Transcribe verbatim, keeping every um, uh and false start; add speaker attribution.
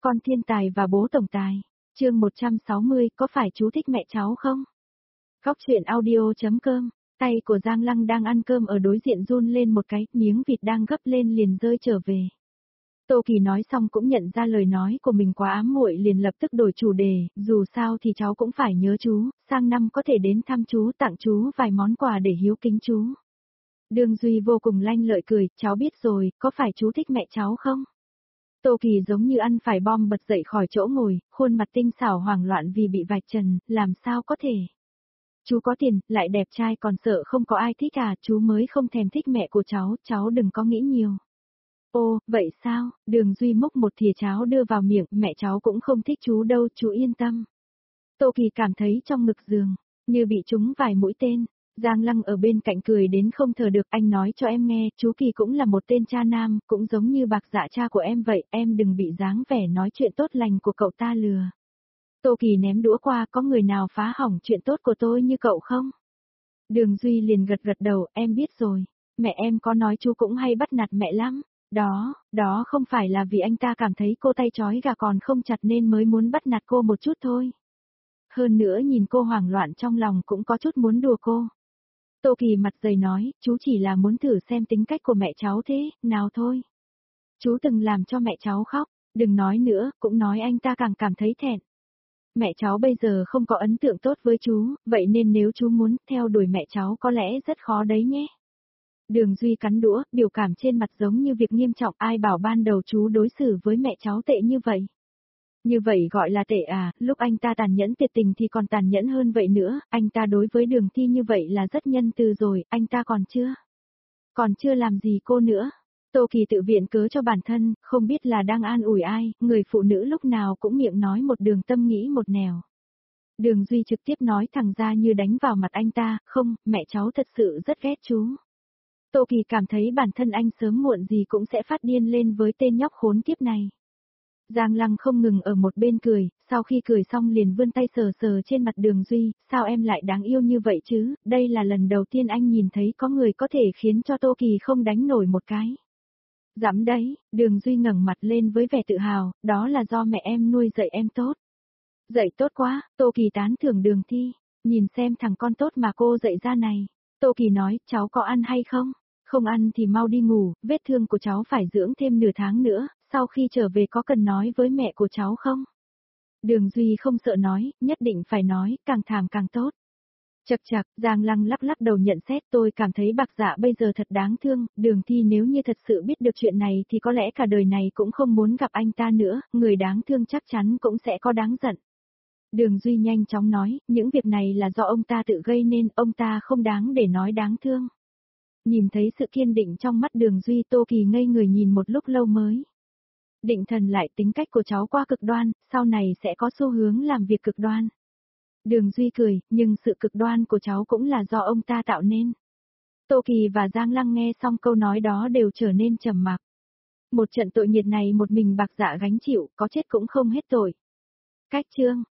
Speaker 1: Con thiên tài và bố tổng tài. Chương một trăm sáu mươi, có phải chú thích mẹ cháu không? Góc truyện audio.com. Tay của Giang Lăng đang ăn cơm ở đối diện run lên một cái, miếng vịt đang gấp lên liền rơi trở về. Tô Kỳ nói xong cũng nhận ra lời nói của mình quá ám muội, liền lập tức đổi chủ đề, dù sao thì cháu cũng phải nhớ chú, sang năm có thể đến thăm chú, tặng chú vài món quà để hiếu kính chú. Đường Duy vô cùng lanh lợi cười, cháu biết rồi, có phải chú thích mẹ cháu không? Tô Kỳ giống như ăn phải bom bật dậy khỏi chỗ ngồi, khuôn mặt tinh xảo hoảng loạn vì bị vạch trần, làm sao có thể? Chú có tiền, lại đẹp trai còn sợ không có ai thích à, chú mới không thèm thích mẹ của cháu, cháu đừng có nghĩ nhiều. Ô, vậy sao? Đường Duy múc một thìa cháo đưa vào miệng, mẹ cháu cũng không thích chú đâu, chú yên tâm. Tô Kỳ cảm thấy trong ngực giường, như bị trúng vài mũi tên. Giang Lăng ở bên cạnh cười đến không thở được, anh nói cho em nghe, chú Kỳ cũng là một tên cha nam, cũng giống như bạc dạ cha của em vậy, em đừng bị dáng vẻ nói chuyện tốt lành của cậu ta lừa. Tô Kỳ ném đũa qua, có người nào phá hỏng chuyện tốt của tôi như cậu không? Đường Duy liền gật gật đầu, em biết rồi, mẹ em có nói chú cũng hay bắt nạt mẹ lắm. Đó, đó không phải là vì anh ta cảm thấy cô tay trói gà còn không chặt nên mới muốn bắt nạt cô một chút thôi. Hơn nữa nhìn cô hoảng loạn trong lòng cũng có chút muốn đùa cô. Tô Kỳ mặt dày nói, chú chỉ là muốn thử xem tính cách của mẹ cháu thế, nào thôi. Chú từng làm cho mẹ cháu khóc, đừng nói nữa, cũng nói anh ta càng cảm thấy thẹn. Mẹ cháu bây giờ không có ấn tượng tốt với chú, vậy nên nếu chú muốn theo đuổi mẹ cháu có lẽ rất khó đấy nhé. Đường Duy cắn đũa, biểu cảm trên mặt giống như việc nghiêm trọng, ai bảo ban đầu chú đối xử với mẹ cháu tệ như vậy. Như vậy gọi là tệ à, lúc anh ta tàn nhẫn tuyệt tình thì còn tàn nhẫn hơn vậy nữa, anh ta đối với Đường Thi như vậy là rất nhân từ rồi, anh ta còn chưa. Còn chưa làm gì cô nữa. Tô Kỳ tự viện cớ cho bản thân, không biết là đang an ủi ai, người phụ nữ lúc nào cũng miệng nói một đường tâm nghĩ một nẻo. Đường Duy trực tiếp nói thẳng ra như đánh vào mặt anh ta, không, mẹ cháu thật sự rất ghét chú. Tô Kỳ cảm thấy bản thân anh sớm muộn gì cũng sẽ phát điên lên với tên nhóc khốn kiếp này. Giang Lăng không ngừng ở một bên cười, sau khi cười xong liền vươn tay sờ sờ trên mặt Đường Duy, sao em lại đáng yêu như vậy chứ, đây là lần đầu tiên anh nhìn thấy có người có thể khiến cho Tô Kỳ không đánh nổi một cái. Dám đấy, Đường Duy ngẩng mặt lên với vẻ tự hào, đó là do mẹ em nuôi dạy em tốt. Dạy tốt quá, Tô Kỳ tán thưởng Đường Thi, nhìn xem thằng con tốt mà cô dạy ra này. Tô Kỳ nói, cháu có ăn hay không? Không ăn thì mau đi ngủ, vết thương của cháu phải dưỡng thêm nửa tháng nữa, sau khi trở về có cần nói với mẹ của cháu không? Đường Duy không sợ nói, nhất định phải nói, càng thảm càng tốt. Chật chật, Giang Lăng lắc lắc đầu nhận xét, tôi cảm thấy bạc dạ bây giờ thật đáng thương, Đường Thi nếu như thật sự biết được chuyện này thì có lẽ cả đời này cũng không muốn gặp anh ta nữa, người đáng thương chắc chắn cũng sẽ có đáng giận. Đường Duy nhanh chóng nói, những việc này là do ông ta tự gây nên, ông ta không đáng để nói đáng thương. Nhìn thấy sự kiên định trong mắt Đường Duy, Tô Kỳ ngây người nhìn một lúc lâu mới. Định thần lại, tính cách của cháu qua cực đoan, sau này sẽ có xu hướng làm việc cực đoan. Đường Duy cười, nhưng sự cực đoan của cháu cũng là do ông ta tạo nên. Tô Kỳ và Giang Lăng nghe xong câu nói đó đều trở nên trầm mặc. Một trận tội nghiệt này một mình bạc dạ gánh chịu, có chết cũng không hết tội. Cách chương